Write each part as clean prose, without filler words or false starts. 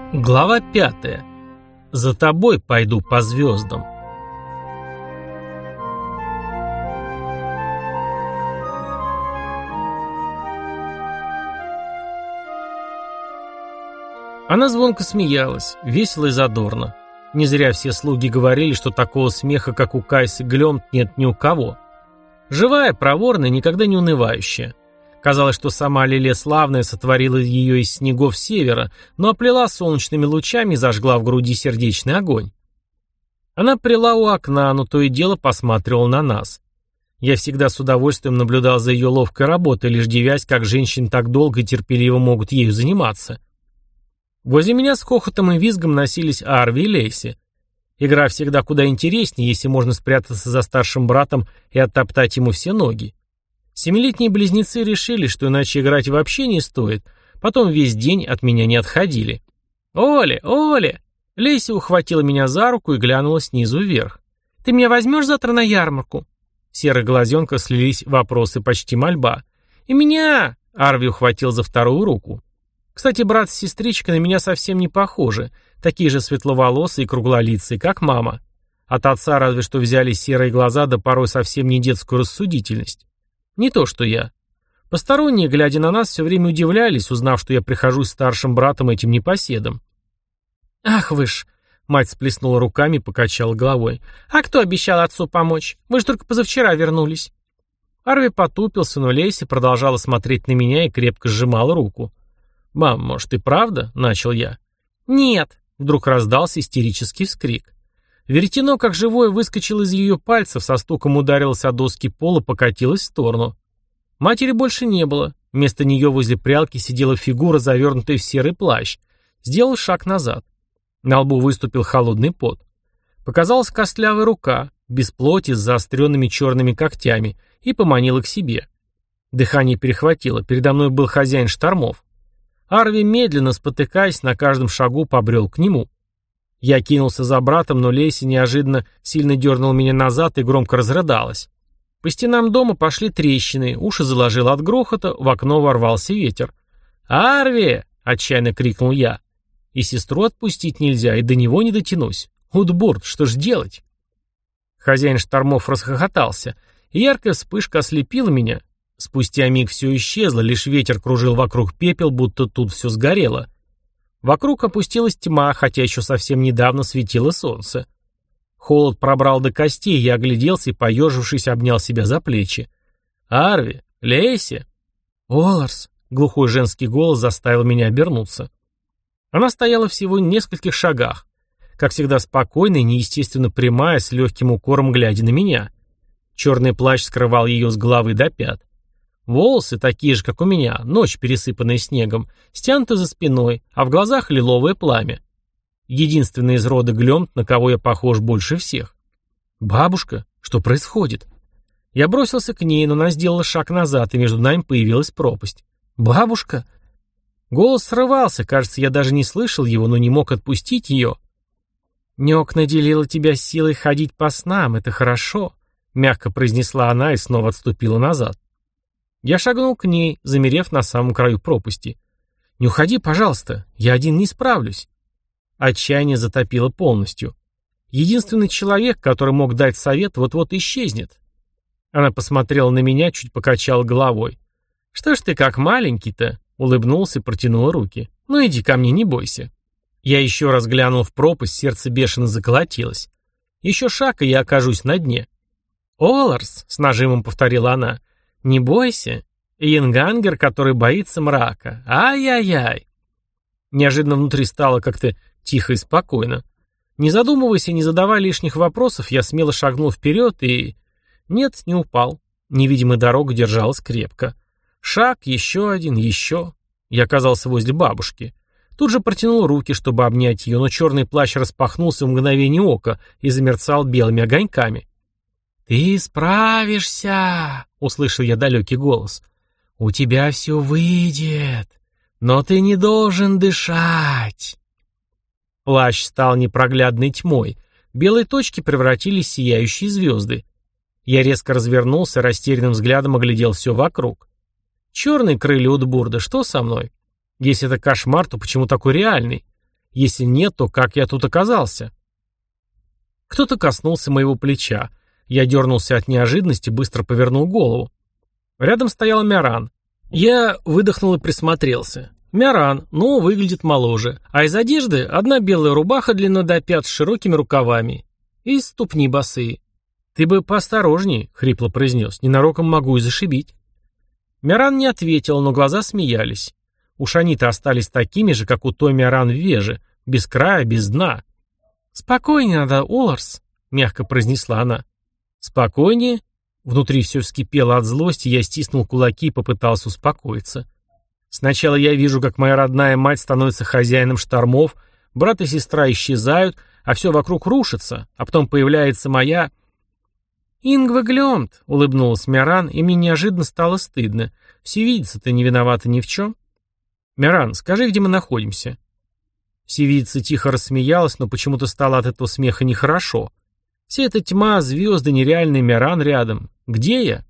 Глава 5. За тобой пойду по звездам. Она звонко смеялась, весело и задорно. Не зря все слуги говорили, что такого смеха, как у Кайсы Глёмт, нет ни у кого. Живая, проворная, никогда не унывающая. Казалось, что сама Лилия Славная сотворила ее из снегов севера, но оплела солнечными лучами и зажгла в груди сердечный огонь. Она прила у окна, но то и дело посматривала на нас. Я всегда с удовольствием наблюдал за ее ловкой работой, лишь дивясь, как женщины так долго и терпеливо могут ею заниматься. Возле меня с хохотом и визгом носились Арви и Лейси. Игра всегда куда интереснее, если можно спрятаться за старшим братом и оттоптать ему все ноги. Семилетние близнецы решили, что иначе играть вообще не стоит, потом весь день от меня не отходили. «Оля, Оля!» Лейси ухватила меня за руку и глянула снизу вверх. «Ты меня возьмешь завтра на ярмарку?» В серых глазенках слились вопросы, почти мольба. «И меня!» Арви ухватил за вторую руку. Кстати, брат с сестричкой на меня совсем не похожи, такие же светловолосые и круглолицые, как мама. От отца разве что взяли серые глаза, да порой совсем не детскую рассудительность. Не то, что я. Посторонние, глядя на нас, все время удивлялись, узнав, что я прихожусь старшим братом этим непоседом. «Ах вы ж!» — мать сплеснула руками и покачала головой. «А кто обещал отцу помочь? Вы же только позавчера вернулись». Арви потупился, но Лейси продолжала смотреть на меня и крепко сжимала руку. «Мам, может, и правда?» — начал я. «Нет!» — вдруг раздался истерический вскрик. Веретено, как живое, выскочило из ее пальцев, со стуком ударилось о доски пола, покатилось в сторону. Матери больше не было. Вместо нее возле прялки сидела фигура, завернутая в серый плащ. Сделал шаг назад. На лбу выступил холодный пот. Показалась костлявая рука, без плоти, с заостренными черными когтями, и поманила к себе. Дыхание перехватило. Передо мной был хозяин штормов. Арви, медленно спотыкаясь, на каждом шагу побрел к нему. Я кинулся за братом, но Лейси неожиданно сильно дернула меня назад и громко разрыдалась. По стенам дома пошли трещины, уши заложило от грохота, в окно ворвался ветер. «Арви!» — отчаянно крикнул я. И сестру отпустить нельзя, и до него не дотянусь. Утбурт, что ж делать? Хозяин штормов расхохотался, и яркая вспышка ослепила меня. Спустя миг все исчезло, лишь ветер кружил вокруг пепел, будто тут все сгорело. Вокруг опустилась тьма, хотя еще совсем недавно светило солнце. Холод пробрал до костей, я огляделся и, поежившись, обнял себя за плечи. «Арви! Лейси!» «Оларс!» — глухой женский голос заставил меня обернуться. Она стояла всего в нескольких шагах, как всегда спокойная и неестественно прямая, с легким укором глядя на меня. Черный плащ скрывал ее с головы до пят. Волосы, такие же, как у меня, ночь, пересыпанная снегом, стянуты за спиной, а в глазах лиловое пламя. Единственный из рода Глёмт, на кого я похож больше всех. «Бабушка, что происходит?» Я бросился к ней, но она сделала шаг назад, и между нами появилась пропасть. «Бабушка?» Голос срывался, кажется, я даже не слышал его, но не мог отпустить ее. «Нёк наделила тебя силой ходить по снам, это хорошо», — мягко произнесла она и снова отступила назад. Я шагнул к ней, замерев на самом краю пропасти. «Не уходи, пожалуйста, я один не справлюсь». Отчаяние затопило полностью. Единственный человек, который мог дать совет, вот-вот исчезнет. Она посмотрела на меня, чуть покачала головой. «Что ж ты как маленький-то?» — улыбнулся и протянула руки. «Ну иди ко мне, не бойся». Я еще раз глянул в пропасть, сердце бешено заколотилось. Еще шаг, и я окажусь на дне. «Оларс», — с нажимом повторила она, — «не бойся. Янгангер, который боится мрака. Ай-яй-яй». Неожиданно внутри стало как-то тихо и спокойно. Не задумываясь и не задавая лишних вопросов, я смело шагнул вперед и... Нет, не упал. Невидимая дорога держалась крепко. Шаг, еще один, еще. Я оказался возле бабушки. Тут же протянул руки, чтобы обнять ее, но черный плащ распахнулся в мгновение ока и замерцал белыми огоньками. «Ты справишься!» — услышал я далекий голос. «У тебя все выйдет, но ты не должен дышать!» Плащ стал непроглядной тьмой. Белые точки превратились в сияющие звезды. Я резко развернулся, растерянным взглядом оглядел все вокруг. Черные крылья Утбурда, что со мной? Если это кошмар, то почему такой реальный? Если нет, то как я тут оказался? Кто-то коснулся моего плеча. Я дернулся от неожиданности, быстро повернул голову. Рядом стоял Мяран. Я выдохнул и присмотрелся. Мяран, но выглядит моложе. А из одежды одна белая рубаха длиной до пят с широкими рукавами. И ступни босые. «Ты бы поосторожней», — хрипло произнес. «Ненароком могу и зашибить». Мяран не ответил, но глаза смеялись. Уж они-то остались такими же, как у той Мяран в Веже. Без края, без дна. «Спокойнее надо, Оларс», — мягко произнесла она. «Спокойнее?» Внутри все вскипело от злости, я стиснул кулаки и попытался успокоиться. Сначала я вижу, как моя родная мать становится хозяином штормов, брат и сестра исчезают, а все вокруг рушится, а потом появляется моя... «Ингва Глёмт», — улыбнулась Мяран, и мне неожиданно стало стыдно. «Всевидица-то не виновата ни в чем». «Мяран, скажи, где мы находимся?» Всевидица тихо рассмеялась, но почему-то стало от этого смеха нехорошо. Вся эта тьма, звезды, нереальный Мяран рядом. Где я?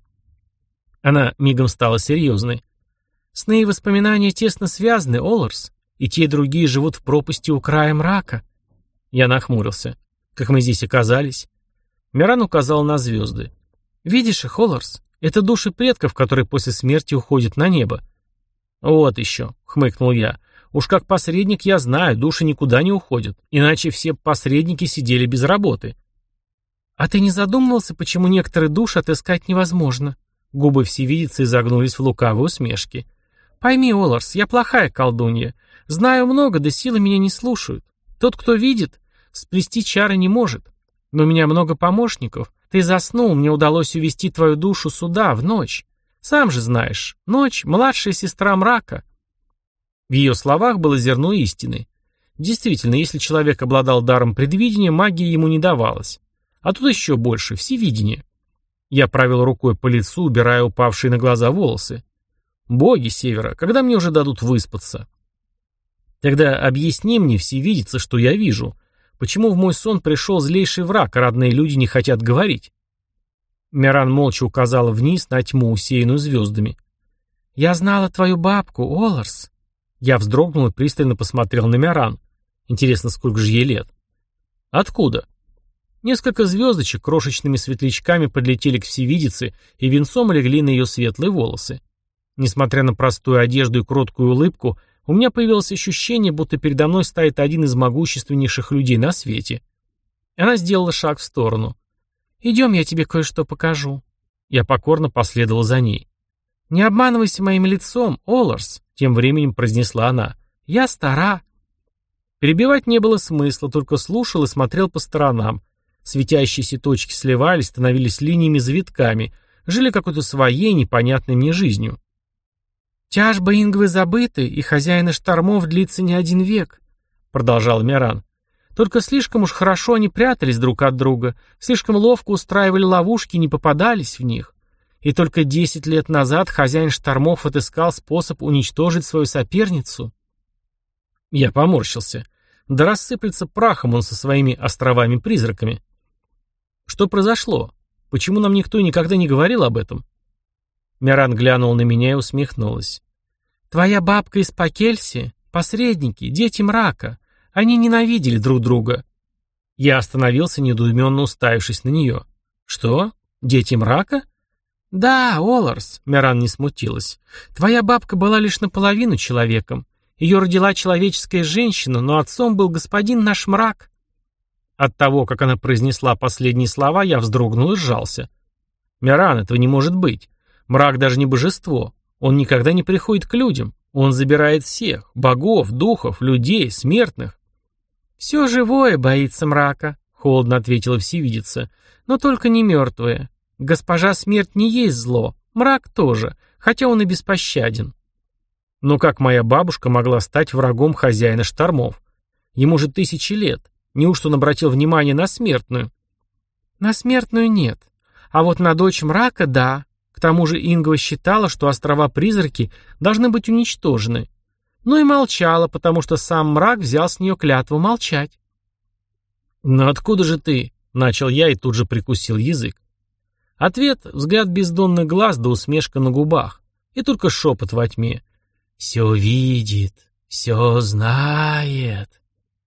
Она мигом стала серьезной. «Сны и воспоминания тесно связаны, Оларс, и те, и другие живут в пропасти у края мрака». Я нахмурился. «Как мы здесь оказались?» Мяран указал на звезды. «Видишь их, Оларс? Это души предков, которые после смерти уходят на небо». «Вот еще», — хмыкнул я. «Уж как посредник я знаю, души никуда не уходят, иначе все посредники сидели без работы». «А ты не задумывался, почему некоторые души отыскать невозможно?» Губы всевидицы изогнулись в лукавой усмешке. «Пойми, Оларс, я плохая колдунья. Знаю много, да силы меня не слушают. Тот, кто видит, сплести чары не может. Но у меня много помощников. Ты заснул, мне удалось увести твою душу сюда, в ночь. Сам же знаешь, ночь — младшая сестра мрака». В ее словах было зерно истины. Действительно, если человек обладал даром предвидения, магия ему не давалась. А тут еще больше — всевидение. Я провел рукой по лицу, убирая упавшие на глаза волосы. «Боги Севера, когда мне уже дадут выспаться?» «Тогда объясни мне, всевидица, что я вижу. Почему в мой сон пришел злейший враг, а родные люди не хотят говорить?» Мяран молча указала вниз на тьму, усеянную звездами. «Я знала твою бабку, Оларс». Я вздрогнул и пристально посмотрел на Мяран. Интересно, сколько же ей лет? «Откуда?» Несколько звездочек крошечными светлячками подлетели к всевидице и венцом легли на ее светлые волосы. Несмотря на простую одежду и кроткую улыбку, у меня появилось ощущение, будто передо мной стоит один из могущественнейших людей на свете. Она сделала шаг в сторону. «Идем, я тебе кое-что покажу». Я покорно последовал за ней. «Не обманывайся моим лицом, Оларс», — тем временем произнесла она. «Я стара». Перебивать не было смысла, только слушал и смотрел по сторонам. Светящиеся точки сливались, становились линиями-завитками, жили какой-то своей, непонятной мне жизнью. «Тяжба Ингвы забыты, и хозяина штормов длится не один век», — продолжал Мяран. «Только слишком уж хорошо они прятались друг от друга, слишком ловко устраивали ловушки и не попадались в них. И только 10 лет назад хозяин штормов отыскал способ уничтожить свою соперницу». Я поморщился. Да рассыплется прахом он со своими островами-призраками. «Что произошло? Почему нам никто никогда не говорил об этом?» Мяран глянул на меня и усмехнулась. «Твоя бабка из Покельси, посредники, дети мрака. Они ненавидели друг друга». Я остановился, недоуменно уставившись на нее. «Что? Дети мрака?» «Да, Оларс», — Мяран не смутилась. «Твоя бабка была лишь наполовину человеком. Ее родила человеческая женщина, но отцом был господин наш мрак». От того, как она произнесла последние слова, я вздрогнул и сжался. «Мяран, этого не может быть. Мрак даже не божество. Он никогда не приходит к людям. Он забирает всех — богов, духов, людей, смертных». «Все живое боится мрака», — холодно ответила всевидица. «Но только не мертвое. Госпожа смерть не есть зло, мрак тоже, хотя он и беспощаден». Но как моя бабушка могла стать врагом хозяина штормов? Ему же 1000 лет. Неужто он обратил внимание на смертную? На смертную нет. А вот на дочь мрака — да. К тому же Ингва считала, что острова-призраки должны быть уничтожены. Ну и молчала, потому что сам мрак взял с нее клятву молчать. «Но откуда же ты?» — начал я и тут же прикусил язык. Ответ — взгляд бездонных глаз да усмешка на губах. И только шепот во тьме. «Все видит, все знает».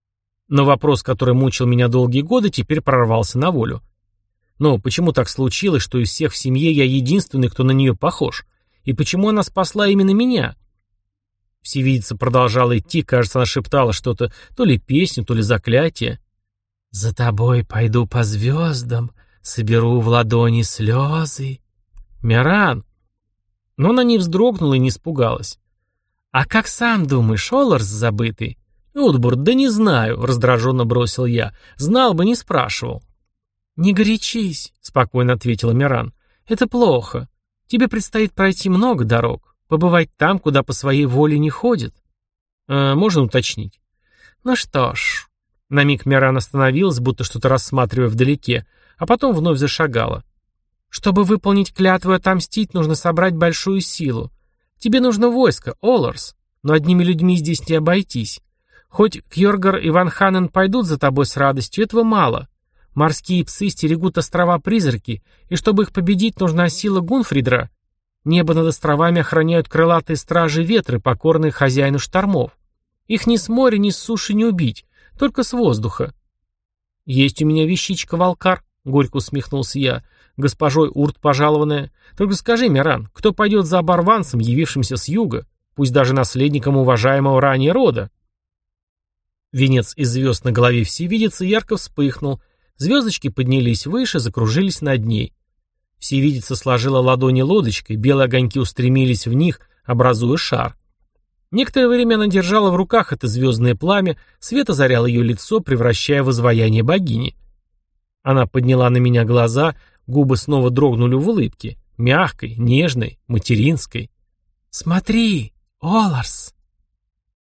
Но вопрос, который мучил меня долгие годы, теперь прорвался на волю. Но почему так случилось, что из всех в семье я единственный, кто на нее похож? И почему она спасла именно меня? Всевидица продолжала идти, кажется, она шептала что-то, то ли песню, то ли заклятие. «За тобой пойду по звездам, соберу в ладони слезы». «Миран!» Но она не вздрогнула и не испугалась. «А как сам думаешь, Оларс забытый?» «Утбурд, да не знаю», — раздраженно бросил я. «Знал бы, не спрашивал». «Не горячись», — спокойно ответила Миран. «Это плохо. Тебе предстоит пройти много дорог, побывать там, куда по своей воле не ходят». «Можно уточнить?» «Ну что ж». На миг Миран остановилась, будто что-то рассматривая вдалеке, а потом вновь зашагала. «Чтобы выполнить клятву и отомстить, нужно собрать большую силу. Тебе нужно войско, Оларс, но одними людьми здесь не обойтись. Хоть Кьоргар и Ван Ханен пойдут за тобой с радостью, этого мало. Морские псы стерегут острова-призраки, и чтобы их победить, нужна сила Гунфридра. Небо над островами охраняют крылатые стражи ветры, покорные хозяину штормов. Их ни с моря, ни с суши не убить, только с воздуха». «Есть у меня вещичка, Валкар», — горько усмехнулся я, — «госпожой Урт пожалованная. Только скажи, Миран, кто пойдет за оборванцем, явившимся с юга, пусть даже наследником уважаемого ранее рода?» Венец из звезд на голове всевидицы ярко вспыхнул, звездочки поднялись выше, закружились над ней. Всевидица сложила ладони лодочкой, белые огоньки устремились в них, образуя шар. Некоторое время она держала в руках это звездное пламя, свет озарял ее лицо, превращая в изваяние богини. Она подняла на меня глаза, губы снова дрогнули в улыбке, мягкой, нежной, материнской. «Смотри, Оларс!»